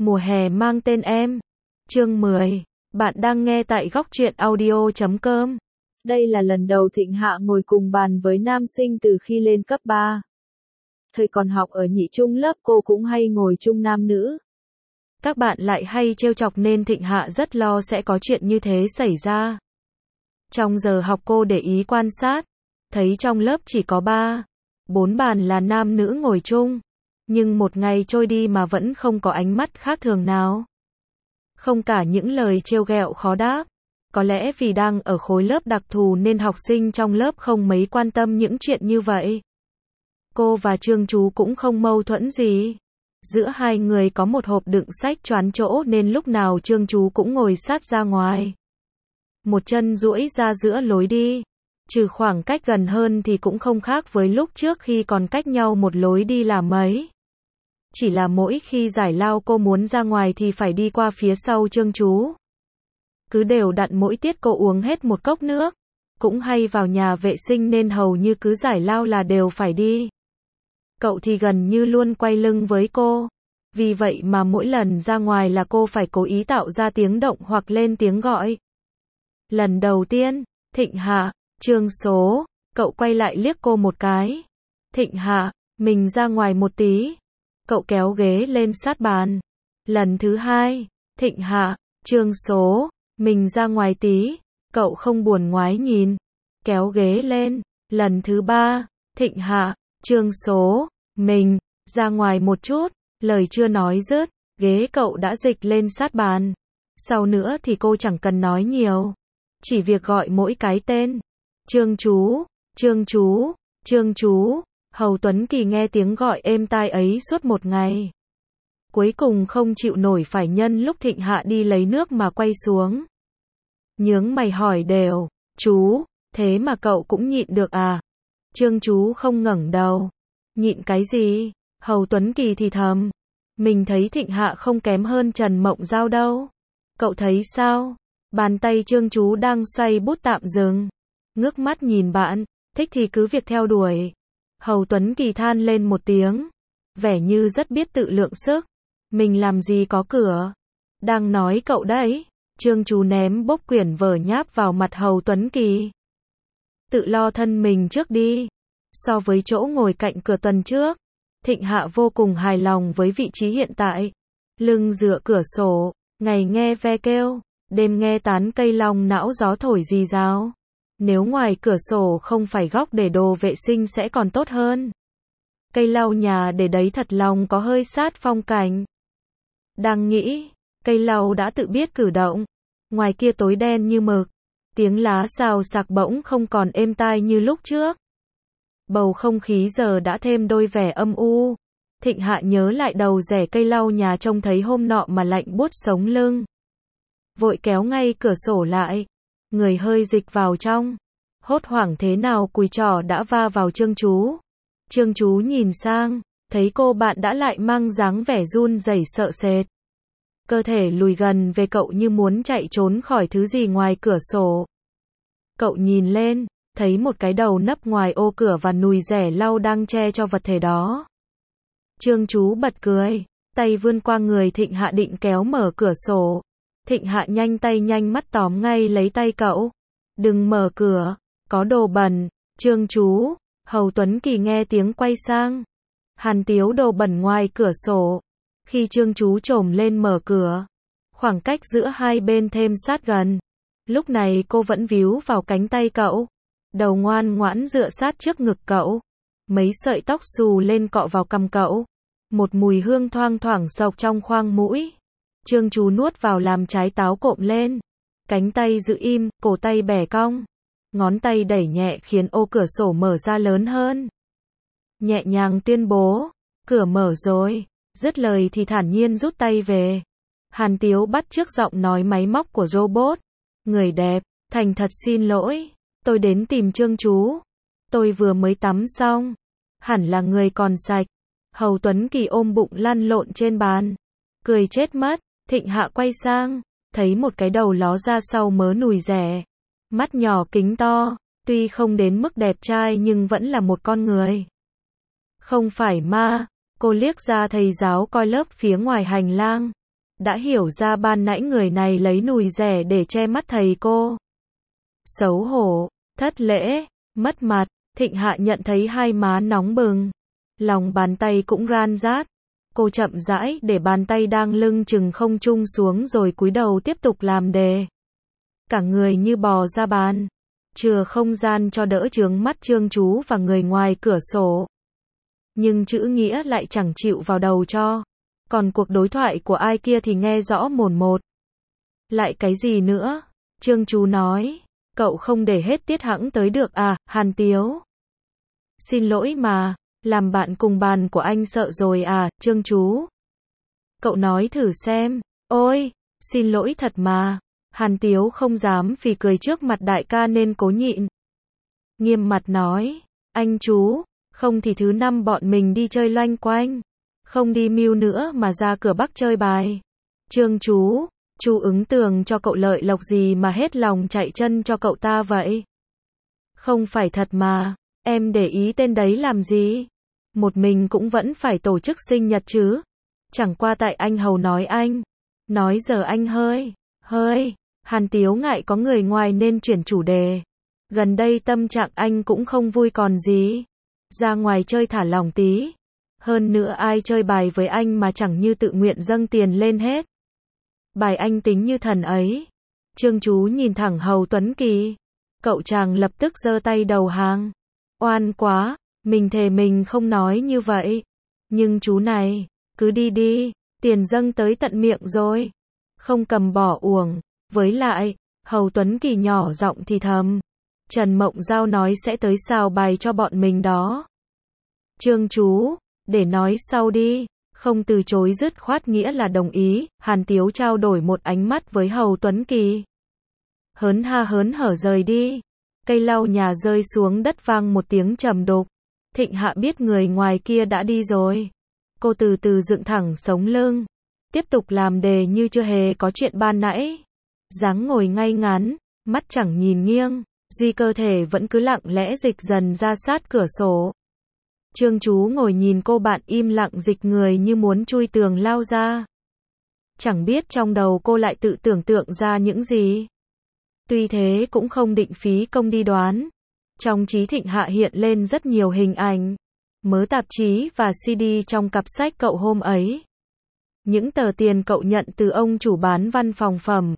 Mùa hè mang tên em. Chương 10. Bạn đang nghe tại góc truyện audio.com. Đây là lần đầu Thịnh Hạ ngồi cùng bàn với nam sinh từ khi lên cấp 3. Thời còn học ở nhị trung lớp cô cũng hay ngồi chung nam nữ. Các bạn lại hay trêu chọc nên Thịnh Hạ rất lo sẽ có chuyện như thế xảy ra. Trong giờ học cô để ý quan sát, thấy trong lớp chỉ có 4 bàn là nam nữ ngồi chung. Nhưng một ngày trôi đi mà vẫn không có ánh mắt khác thường nào. Không cả những lời trêu ghẹo khó đáp. Có lẽ vì đang ở khối lớp đặc thù nên học sinh trong lớp không mấy quan tâm những chuyện như vậy. Cô và Trương Chú cũng không mâu thuẫn gì. Giữa hai người có một hộp đựng sách choán chỗ nên lúc nào Trương Chú cũng ngồi sát ra ngoài. Một chân duỗi ra giữa lối đi. Trừ khoảng cách gần hơn thì cũng không khác với lúc trước khi còn cách nhau một lối đi là mấy. Chỉ là mỗi khi giải lao cô muốn ra ngoài thì phải đi qua phía sau Trương Chú. Cứ đều đặn mỗi tiết cô uống hết một cốc nước. Cũng hay vào nhà vệ sinh nên hầu như cứ giải lao là đều phải đi. Cậu thì gần như luôn quay lưng với cô. Vì vậy mà mỗi lần ra ngoài là cô phải cố ý tạo ra tiếng động hoặc lên tiếng gọi. Lần đầu tiên, Thịnh Hạ, Trương Số, cậu quay lại liếc cô một cái. Thịnh Hạ, mình ra ngoài một tí. Cậu kéo ghế lên sát bàn. Lần thứ hai, Thịnh Hạ, Trương Số, mình ra ngoài tí. Cậu không buồn ngoái nhìn. Kéo ghế lên. Lần thứ ba, Thịnh Hạ, Trương Số, mình ra ngoài một chút. Lời chưa nói dứt, ghế cậu đã dịch lên sát bàn. Sau nữa thì cô chẳng cần nói nhiều. Chỉ việc gọi mỗi cái tên. Trương Chú, Trương Chú, Trương Chú. Hầu Tuấn Kỳ nghe tiếng gọi êm tai ấy suốt một ngày. Cuối cùng không chịu nổi phải nhân lúc Thịnh Hạ đi lấy nước mà quay xuống. Nhướng mày hỏi đều, chú, thế mà cậu cũng nhịn được à? Trương Chú không ngẩng đầu. Nhịn cái gì? Hầu Tuấn Kỳ thì thầm. Mình thấy Thịnh Hạ không kém hơn Trần Mộng Giao đâu. Cậu thấy sao? Bàn tay Trương Chú đang xoay bút tạm dừng. Ngước mắt nhìn bạn, thích thì cứ việc theo đuổi. Hầu Tuấn Kỳ than lên một tiếng. Vẻ như rất biết tự lượng sức. Mình làm gì có cửa. Đang nói cậu đấy. Trương Chú ném bốc quyển vở nháp vào mặt Hầu Tuấn Kỳ. Tự lo thân mình trước đi. So với chỗ ngồi cạnh cửa tuần trước, Thịnh Hạ vô cùng hài lòng với vị trí hiện tại. Lưng dựa cửa sổ, ngày nghe ve kêu, đêm nghe tán cây long não gió thổi rì rào. Nếu ngoài cửa sổ không phải góc để đồ vệ sinh sẽ còn tốt hơn. Cây lau nhà để đấy thật lòng có hơi sát phong cảnh. Đang nghĩ, cây lau đã tự biết cử động. Ngoài kia tối đen như mực. Tiếng lá xào xạc bỗng không còn êm tai như lúc trước. Bầu không khí giờ đã thêm đôi vẻ âm u. Thịnh Hạ nhớ lại đầu rẻ cây lau nhà trông thấy hôm nọ mà lạnh buốt sống lưng. Vội kéo ngay cửa sổ lại. Người hơi dịch vào trong. Hốt hoảng thế nào cùi trỏ đã va vào Trương Chú. Trương Chú nhìn sang, thấy cô bạn đã lại mang dáng vẻ run rẩy sợ sệt. Cơ thể lùi gần về cậu như muốn chạy trốn khỏi thứ gì ngoài cửa sổ. Cậu nhìn lên, thấy một cái đầu nấp ngoài ô cửa và nùi rẻ lau đang che cho vật thể đó. Trương Chú bật cười, tay vươn qua người Thịnh Hạ định kéo mở cửa sổ. Thịnh Hạ nhanh tay nhanh mắt tóm ngay lấy tay cậu. Đừng mở cửa, có đồ bẩn. Trương Chú, Hầu Tuấn Kỳ nghe tiếng quay sang. Hàn Tiếu đồ bẩn ngoài cửa sổ. Khi Trương Chú chồm lên mở cửa, khoảng cách giữa hai bên thêm sát gần. Lúc này cô vẫn víu vào cánh tay cậu. Đầu ngoan ngoãn dựa sát trước ngực cậu. Mấy sợi tóc xù lên cọ vào cằm cậu. Một mùi hương thoang thoảng xộc trong khoang mũi. Trương Chú nuốt vào làm trái táo cộm lên. Cánh tay giữ im, cổ tay bẻ cong. Ngón tay đẩy nhẹ khiến ô cửa sổ mở ra lớn hơn. Nhẹ nhàng tuyên bố, cửa mở rồi. Dứt lời thì thản nhiên rút tay về. Hàn Tiếu bắt chước giọng nói máy móc của robot. Người đẹp, thành thật xin lỗi. Tôi đến tìm Trương Chú. Tôi vừa mới tắm xong. Hẳn là người còn sạch. Hầu Tuấn Kỳ ôm bụng lăn lộn trên bàn. Cười chết mất. Thịnh Hạ quay sang. Thấy một cái đầu ló ra sau mớ nùi rẻ. Mắt nhỏ kính to. Tuy không đến mức đẹp trai nhưng vẫn là một con người. Không phải ma. Cô liếc ra thầy giáo coi lớp phía ngoài hành lang. đã hiểu ra ban nãy người này lấy nùi rẻ để che mắt thầy cô. Xấu hổ, thất lễ, mất mặt, Thịnh Hạ nhận thấy hai má nóng bừng. Lòng bàn tay cũng ran rát. Cô chậm rãi để bàn tay đang lưng chừng không trung xuống rồi cúi đầu tiếp tục làm đề. Cả người như bò ra bàn. Chừa không gian cho đỡ chướng mắt Trương Chú và người ngoài cửa sổ. Nhưng chữ nghĩa lại chẳng chịu vào đầu cho. Còn cuộc đối thoại của ai kia thì nghe rõ mồn một. Lại cái gì nữa? Trương Chú nói. Cậu không để hết tiết hẵng tới được à, Hàn Tiếu? Xin lỗi mà, làm bạn cùng bàn của anh sợ rồi à, Trương Chú? Cậu nói thử xem. Ôi, xin lỗi thật mà. Hàn Tiếu không dám phì cười trước mặt đại ca nên cố nhịn. Nghiêm mặt nói. Anh chú, không thì thứ năm bọn mình đi chơi loanh quanh. Không đi mưu nữa mà ra cửa Bắc chơi bài. Trương Chú ứng tường cho cậu lợi lộc gì mà hết lòng chạy chân cho cậu ta vậy? Không phải thật mà, em để ý tên đấy làm gì? Một mình cũng vẫn phải tổ chức sinh nhật chứ. Chẳng qua tại anh Hầu nói anh. Nói giờ anh hơi. Hàn Tiếu ngại có người ngoài nên chuyển chủ đề. Gần đây tâm trạng anh cũng không vui còn gì. Ra ngoài chơi thả lỏng tí. Hơn nữa ai chơi bài với anh mà chẳng như tự nguyện dâng tiền lên hết. Bài anh tính như thần ấy. Trương Chú nhìn thẳng Hầu Tuấn Kỳ. Cậu chàng lập tức giơ tay đầu hàng. Oan quá, mình thề mình không nói như vậy. Nhưng chú này, cứ đi đi, tiền dâng tới tận miệng rồi. Không cầm bỏ uổng. Với lại, Hầu Tuấn Kỳ nhỏ giọng thì thầm. Trần Mộng Giao nói sẽ tới xào bài cho bọn mình đó. Trương Chú, để nói sau đi. Không từ chối dứt khoát nghĩa là đồng ý. Hàn Tiếu trao đổi một ánh mắt với Hầu Tuấn Kỳ. Hớn hở rời đi. Cây lau nhà rơi xuống đất vang một tiếng trầm đục. Thịnh Hạ biết người ngoài kia đã đi rồi. Cô từ từ dựng thẳng sống lưng. Tiếp tục làm đề như chưa hề có chuyện ban nãy. Dáng ngồi ngay ngắn, mắt chẳng nhìn nghiêng. Duy cơ thể vẫn cứ lặng lẽ dịch dần ra sát cửa sổ. Trương Chú ngồi nhìn cô bạn im lặng dịch người như muốn chui tường lao ra. Chẳng biết trong đầu cô lại tự tưởng tượng ra những gì. Tuy thế cũng không định phí công đi đoán. Trong trí Thịnh Hạ hiện lên rất nhiều hình ảnh. Mớ tạp chí và CD trong cặp sách cậu hôm ấy. Những tờ tiền cậu nhận từ ông chủ bán văn phòng phẩm.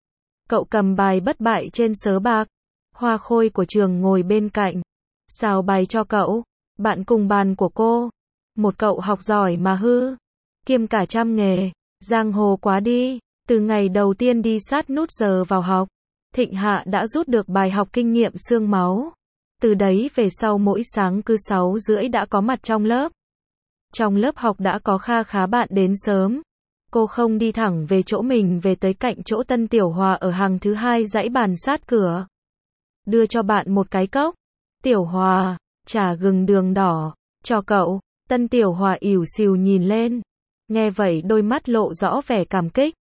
Cậu cầm bài bất bại trên sớ bạc. Hoa Khôi của trường ngồi bên cạnh. Xào bài cho cậu. Bạn cùng bàn của cô. Một cậu học giỏi mà hư. Kiêm cả trăm nghề. Giang hồ quá đi. Từ ngày đầu tiên đi sát nút giờ vào học. Thịnh Hạ đã rút được bài học kinh nghiệm xương máu. Từ đấy về sau mỗi sáng cứ 6:30 đã có mặt trong lớp. Trong lớp học đã có kha khá bạn đến sớm. Cô không đi thẳng về chỗ mình về tới cạnh chỗ Tân Tiểu Hòa ở hàng thứ hai dãy bàn sát cửa. Đưa cho bạn một cái cốc. Tiểu Hòa, trà gừng đường đỏ, cho cậu. Tân Tiểu Hòa ỉu xìu nhìn lên. Nghe vậy đôi mắt lộ rõ vẻ cảm kích.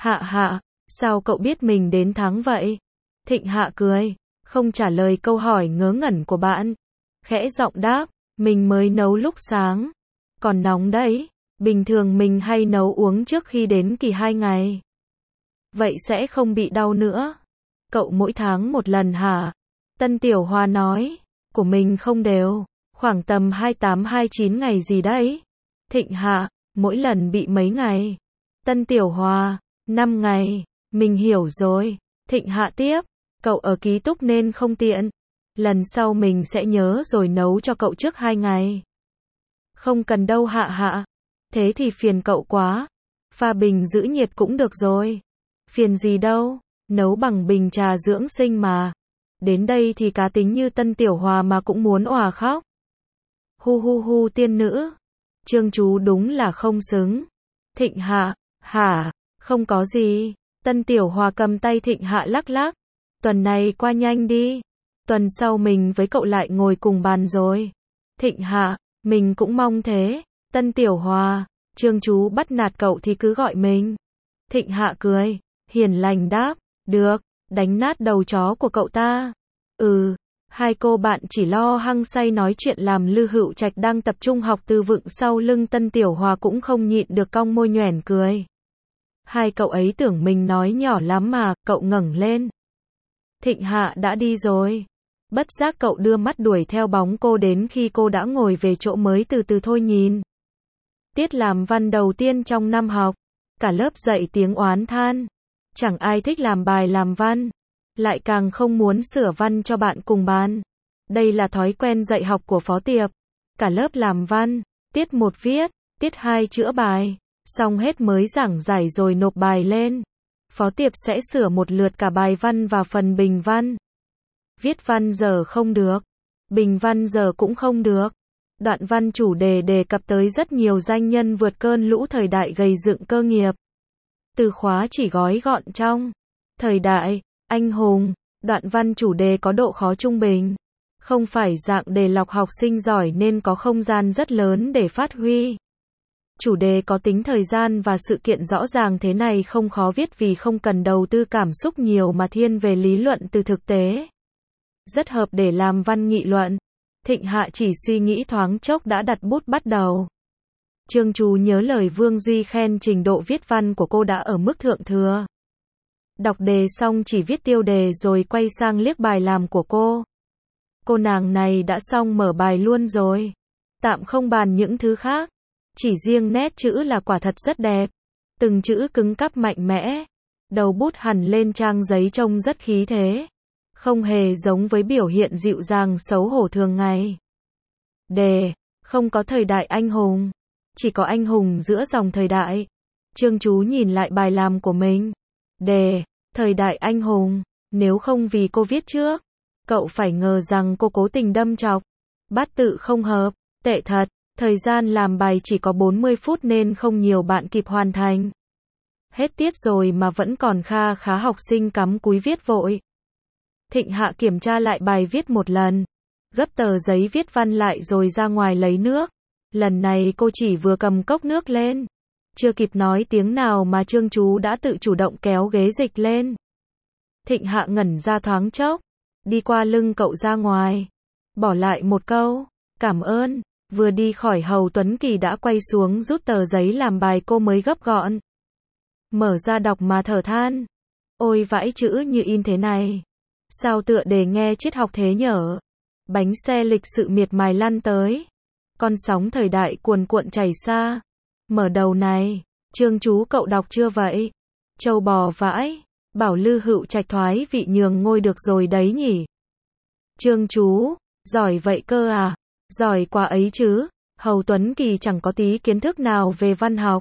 Hạ, sao cậu biết mình đến tháng vậy? Thịnh Hạ cười, không trả lời câu hỏi ngớ ngẩn của bạn. Khẽ giọng đáp, mình mới nấu lúc sáng. Còn nóng đấy, bình thường mình hay nấu uống trước khi đến kỳ 2 ngày. Vậy sẽ không bị đau nữa. Cậu mỗi tháng một lần hả? Tân Tiểu Hòa nói, của mình không đều, khoảng tầm 28-29 ngày gì đấy. Thịnh Hạ, mỗi lần bị mấy ngày? Tân Tiểu Hòa, 5 ngày, mình hiểu rồi. Thịnh Hạ tiếp, cậu ở ký túc nên không tiện. Lần sau mình sẽ nhớ rồi nấu cho cậu trước 2 ngày. Không cần đâu Hạ. Thế thì phiền cậu quá. Pha bình giữ nhiệt cũng được rồi. Phiền gì đâu, nấu bằng bình trà dưỡng sinh mà. Đến đây thì cá tính như Tân Tiểu Hòa mà cũng muốn òa khóc. Hu tiên nữ. Trương Chú đúng là không xứng. Thịnh Hạ, hả? Không có gì. Tân Tiểu Hòa cầm tay Thịnh Hạ lắc lắc. Tuần này qua nhanh đi. Tuần sau mình với cậu lại ngồi cùng bàn rồi. Thịnh Hạ, mình cũng mong thế. Tân Tiểu Hòa, Trương Chú bắt nạt cậu thì cứ gọi mình. Thịnh Hạ cười, hiền lành đáp, được, đánh nát đầu chó của cậu ta. Hai cô bạn chỉ lo hăng say nói chuyện làm Lư Hữu Trạch đang tập trung học từ vựng sau lưng Tân Tiểu Hòa cũng không nhịn được cong môi nhoẻn cười. Hai cậu ấy tưởng mình nói nhỏ lắm mà, cậu ngẩng lên. Thịnh Hạ đã đi rồi. Bất giác cậu đưa mắt đuổi theo bóng cô đến khi cô đã ngồi về chỗ mới từ từ thôi nhìn. Tiết làm văn đầu tiên trong năm học. Cả lớp dậy tiếng oán than. Chẳng ai thích làm bài làm văn. Lại càng không muốn sửa văn cho bạn cùng bàn. Đây là thói quen dạy học của Phó Tiệp. Cả lớp làm văn. Tiết 1 viết. Tiết 2 chữa bài. Xong hết mới giảng giải rồi nộp bài lên. Phó Tiệp sẽ sửa một lượt cả bài văn và phần bình văn. Viết văn giờ không được. Bình văn giờ cũng không được. Đoạn văn chủ đề đề cập tới rất nhiều danh nhân vượt cơn lũ thời đại gầy dựng cơ nghiệp. Từ khóa chỉ gói gọn trong thời đại, anh hùng. Đoạn văn chủ đề có độ khó trung bình. Không phải dạng đề lọc học sinh giỏi nên có không gian rất lớn để phát huy. Chủ đề có tính thời gian và sự kiện rõ ràng thế này không khó viết vì không cần đầu tư cảm xúc nhiều mà thiên về lý luận từ thực tế. Rất hợp để làm văn nghị luận. Thịnh Hạ chỉ suy nghĩ thoáng chốc đã đặt bút bắt đầu. Trương Chú nhớ lời Vương Duy khen trình độ viết văn của cô đã ở mức thượng thừa. Đọc đề xong chỉ viết tiêu đề rồi quay sang liếc bài làm của cô. Cô nàng này đã xong mở bài luôn rồi. Tạm không bàn những thứ khác. Chỉ riêng nét chữ là quả thật rất đẹp. Từng chữ cứng cáp mạnh mẽ. Đầu bút hằn lên trang giấy trông rất khí thế. Không hề giống với biểu hiện dịu dàng xấu hổ thường ngày. Đề, không có thời đại anh hùng. Chỉ có anh hùng giữa dòng thời đại. Trương Chú nhìn lại bài làm của mình. Đề, thời đại anh hùng. Nếu không vì cô viết trước, cậu phải ngờ rằng cô cố tình đâm chọc. Bát tự không hợp, tệ thật. Thời gian làm bài chỉ có 40 phút nên không nhiều bạn kịp hoàn thành. Hết tiết rồi mà vẫn còn kha khá học sinh cắm cúi viết vội. Thịnh Hạ kiểm tra lại bài viết một lần. Gấp tờ giấy viết văn lại rồi ra ngoài lấy nước. Lần này cô chỉ vừa cầm cốc nước lên. Chưa kịp nói tiếng nào mà Trương Chú đã tự chủ động kéo ghế dịch lên. Thịnh Hạ ngẩn ra thoáng chốc. Đi qua lưng cậu ra ngoài. Bỏ lại một câu. Cảm ơn. Vừa đi khỏi Hầu Tuấn Kỳ đã quay xuống rút tờ giấy làm bài cô mới gấp gọn. Mở ra đọc mà thở than. Ôi vãi chữ như in thế này. Sao tựa đề nghe triết học thế nhở. Bánh xe lịch sự miệt mài lăn tới. Con sóng thời đại cuồn cuộn chảy xa. Mở đầu này. Trương Chú cậu đọc chưa vậy? Châu bò vãi. Bảo Lư Hữu Trạch thoái vị nhường ngôi được rồi đấy nhỉ. Trương Chú. Giỏi vậy cơ à? Giỏi quá ấy chứ. Hầu Tuấn Kỳ chẳng có tí kiến thức nào về văn học.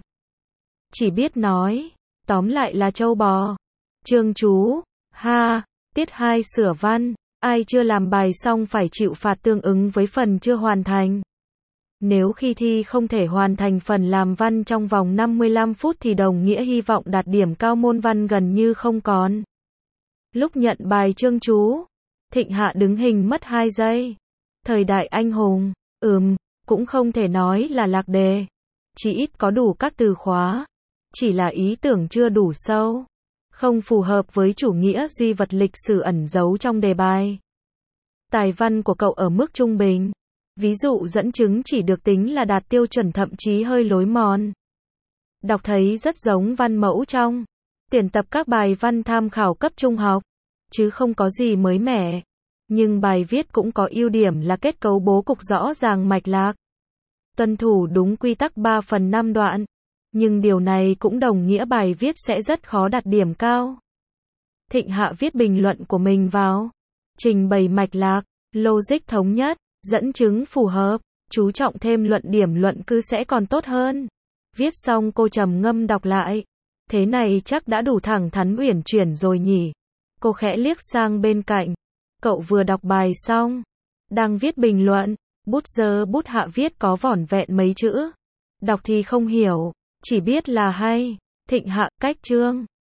Chỉ biết nói. Tóm lại là châu bò. Trương Chú. Ha. Tiết 2 sửa văn. Ai chưa làm bài xong phải chịu phạt tương ứng với phần chưa hoàn thành. Nếu khi thi không thể hoàn thành phần làm văn trong vòng 55 phút thì đồng nghĩa hy vọng đạt điểm cao môn văn gần như không còn. Lúc nhận bài Trương Chú, Thịnh Hạ đứng hình mất 2 giây. Thời đại anh hùng, cũng không thể nói là lạc đề. Chỉ ít có đủ các từ khóa. Chỉ là ý tưởng chưa đủ sâu. Không phù hợp với chủ nghĩa duy vật lịch sử ẩn giấu trong đề bài. Tài văn của cậu ở mức trung bình. Ví dụ dẫn chứng chỉ được tính là đạt tiêu chuẩn thậm chí hơi lối mòn. Đọc thấy rất giống văn mẫu trong tuyển tập các bài văn tham khảo cấp trung học. Chứ không có gì mới mẻ. Nhưng bài viết cũng có ưu điểm là kết cấu bố cục rõ ràng mạch lạc. Tuân thủ đúng quy tắc 3/5 đoạn. Nhưng điều này cũng đồng nghĩa bài viết sẽ rất khó đạt điểm cao. Thịnh Hạ viết bình luận của mình vào. Trình bày mạch lạc, logic thống nhất, dẫn chứng phù hợp, chú trọng thêm luận điểm luận cứ sẽ còn tốt hơn. Viết xong cô trầm ngâm đọc lại. Thế này chắc đã đủ thẳng thắn uyển chuyển rồi nhỉ. Cô khẽ liếc sang bên cạnh. Cậu vừa đọc bài xong. Đang viết bình luận. Bút giơ bút hạ viết có vỏn vẹn mấy chữ. Đọc thì không hiểu. Chỉ biết là hay. Thịnh Hạ, cách chương.